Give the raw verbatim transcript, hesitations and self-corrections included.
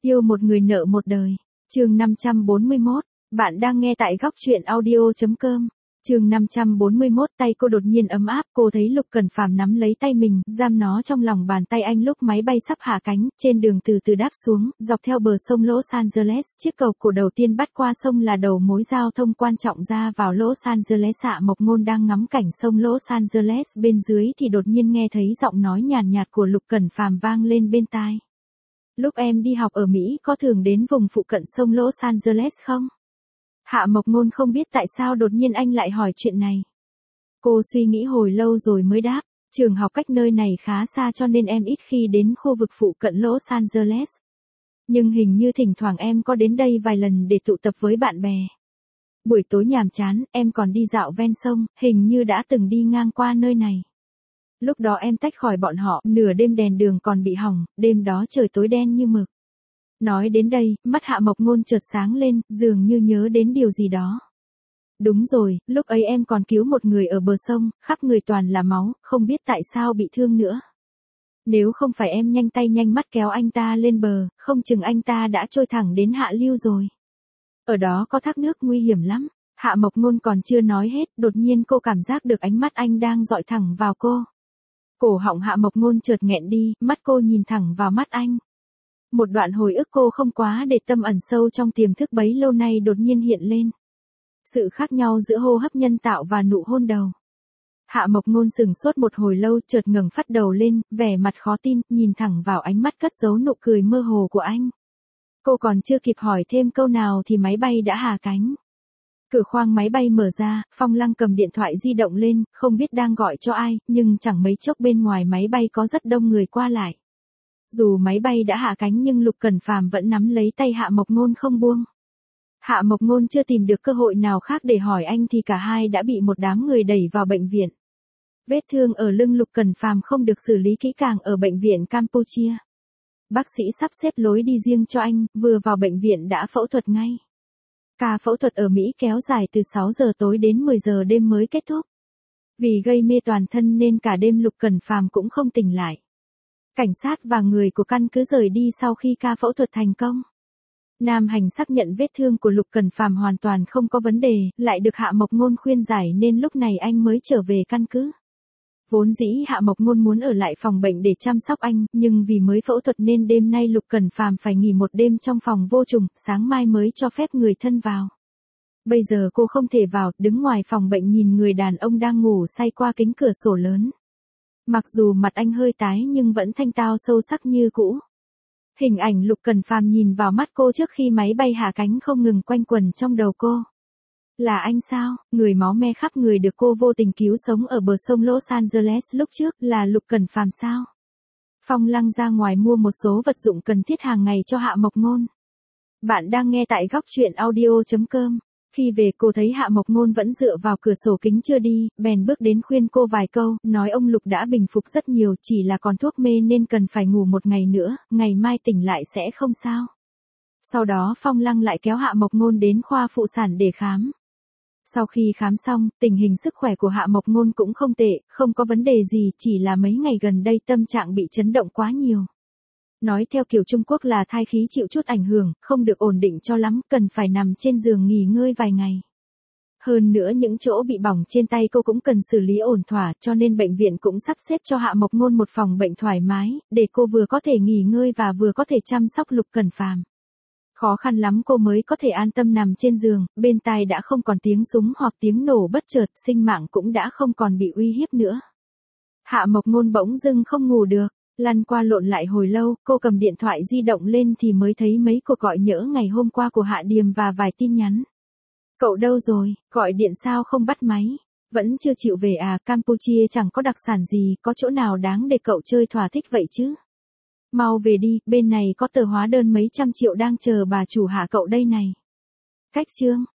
Yêu một người nợ một đời. Chương năm trăm bốn mươi mốt. Bạn đang nghe tại góc truyện audio chấm com. Chương năm trăm bốn mươi mốt, tay cô đột nhiên ấm áp, cô thấy Lục Cẩn Phàm nắm lấy tay mình, giam nó trong lòng bàn tay anh lúc máy bay sắp hạ cánh, trên đường từ từ đáp xuống, dọc theo bờ sông Los Angeles, chiếc cầu cổ đầu tiên bắt qua sông là đầu mối giao thông quan trọng ra vào Los Angeles. Hạ Mộc Ngôn đang ngắm cảnh sông Los Angeles bên dưới thì đột nhiên nghe thấy giọng nói nhàn nhạt của Lục Cẩn Phàm vang lên bên tai. Lúc em đi học ở Mỹ có thường đến vùng phụ cận sông Los Angeles không? Hạ Mộc Ngôn không biết tại sao đột nhiên anh lại hỏi chuyện này. Cô suy nghĩ hồi lâu rồi mới đáp, trường học cách nơi này khá xa cho nên em ít khi đến khu vực phụ cận Los Angeles. Nhưng hình như thỉnh thoảng em có đến đây vài lần để tụ tập với bạn bè. Buổi tối nhàm chán, em còn đi dạo ven sông, hình như đã từng đi ngang qua nơi này. Lúc đó em tách khỏi bọn họ, nửa đêm đèn đường còn bị hỏng, đêm đó trời tối đen như mực. Nói đến đây, mắt Hạ Mộc Ngôn chợt sáng lên, dường như nhớ đến điều gì đó. Đúng rồi, lúc ấy em còn cứu một người ở bờ sông, khắp người toàn là máu, không biết tại sao bị thương nữa. Nếu không phải em nhanh tay nhanh mắt kéo anh ta lên bờ, không chừng anh ta đã trôi thẳng đến hạ lưu rồi. Ở đó có thác nước nguy hiểm lắm. Hạ Mộc Ngôn còn chưa nói hết, đột nhiên cô cảm giác được ánh mắt anh đang dọi thẳng vào cô. Cổ họng Hạ Mộc Ngôn chợt nghẹn đi, mắt cô nhìn thẳng vào mắt anh. Một đoạn hồi ức cô không quá để tâm ẩn sâu trong tiềm thức bấy lâu nay đột nhiên hiện lên. Sự khác nhau giữa hô hấp nhân tạo và nụ hôn đầu. Hạ Mộc Ngôn sững sốt một hồi lâu, chợt ngẩng phát đầu lên, vẻ mặt khó tin, nhìn thẳng vào ánh mắt cất giấu nụ cười mơ hồ của anh. Cô còn chưa kịp hỏi thêm câu nào thì máy bay đã hạ cánh. Cửa khoang máy bay mở ra, Phong Lăng cầm điện thoại di động lên, không biết đang gọi cho ai, nhưng chẳng mấy chốc bên ngoài máy bay có rất đông người qua lại. Dù máy bay đã hạ cánh nhưng Lục Cẩn Phàm vẫn nắm lấy tay Hạ Mộc Ngôn không buông. Hạ Mộc Ngôn chưa tìm được cơ hội nào khác để hỏi anh thì cả hai đã bị một đám người đẩy vào bệnh viện. Vết thương ở lưng Lục Cẩn Phàm không được xử lý kỹ càng ở bệnh viện Campuchia. Bác sĩ sắp xếp lối đi riêng cho anh, vừa vào bệnh viện đã phẫu thuật ngay. Ca phẫu thuật ở Mỹ kéo dài từ sáu giờ tối đến mười giờ đêm mới kết thúc. Vì gây mê toàn thân nên cả đêm Lục Cẩn Phàm cũng không tỉnh lại. Cảnh sát và người của căn cứ rời đi sau khi ca phẫu thuật thành công. Nam Hành xác nhận vết thương của Lục Cẩn Phàm hoàn toàn không có vấn đề, lại được Hạ Mộc Ngôn khuyên giải nên lúc này anh mới trở về căn cứ. Vốn dĩ Hạ Mộc Ngôn muốn ở lại phòng bệnh để chăm sóc anh, nhưng vì mới phẫu thuật nên đêm nay Lục Cẩn Phàm phải nghỉ một đêm trong phòng vô trùng, sáng mai mới cho phép người thân vào. Bây giờ cô không thể vào, đứng ngoài phòng bệnh nhìn người đàn ông đang ngủ say qua kính cửa sổ lớn. Mặc dù mặt anh hơi tái nhưng vẫn thanh tao sâu sắc như cũ. Hình ảnh Lục Cẩn Phàm nhìn vào mắt cô trước khi máy bay hạ cánh không ngừng quanh quẩn trong đầu cô. Là anh sao, người máu me khắp người được cô vô tình cứu sống ở bờ sông Los Angeles lúc trước, là Lục Cẩn Phàm sao? Phong Lăng ra ngoài mua một số vật dụng cần thiết hàng ngày cho Hạ Mộc Ngôn. Bạn đang nghe tại góc truyện audio chấm com. Khi về cô thấy Hạ Mộc Ngôn vẫn dựa vào cửa sổ kính chưa đi, bèn bước đến khuyên cô vài câu, nói ông Lục đã bình phục rất nhiều, chỉ là còn thuốc mê nên cần phải ngủ một ngày nữa, ngày mai tỉnh lại sẽ không sao. Sau đó Phong Lăng lại kéo Hạ Mộc Ngôn đến khoa phụ sản để khám. Sau khi khám xong, tình hình sức khỏe của Hạ Mộc Ngôn cũng không tệ, không có vấn đề gì, chỉ là mấy ngày gần đây tâm trạng bị chấn động quá nhiều. Nói theo kiểu Trung Quốc là thai khí chịu chút ảnh hưởng, không được ổn định cho lắm, cần phải nằm trên giường nghỉ ngơi vài ngày. Hơn nữa những chỗ bị bỏng trên tay cô cũng cần xử lý ổn thỏa, cho nên bệnh viện cũng sắp xếp cho Hạ Mộc Ngôn một phòng bệnh thoải mái, để cô vừa có thể nghỉ ngơi và vừa có thể chăm sóc Lục Cẩn Phàm. Khó khăn lắm cô mới có thể an tâm nằm trên giường, bên tai đã không còn tiếng súng hoặc tiếng nổ bất chợt, sinh mạng cũng đã không còn bị uy hiếp nữa. Hạ Mộc Ngôn bỗng dưng không ngủ được. Lăn qua lộn lại hồi lâu, cô cầm điện thoại di động lên thì mới thấy mấy cuộc gọi nhỡ ngày hôm qua của Hạ Điềm và vài tin nhắn. Cậu đâu rồi, gọi điện sao không bắt máy? Vẫn chưa chịu về à, Campuchia chẳng có đặc sản gì, có chỗ nào đáng để cậu chơi thỏa thích vậy chứ? Mau về đi, bên này có tờ hóa đơn mấy trăm triệu đang chờ bà chủ Hạ cậu đây này. Cách chương.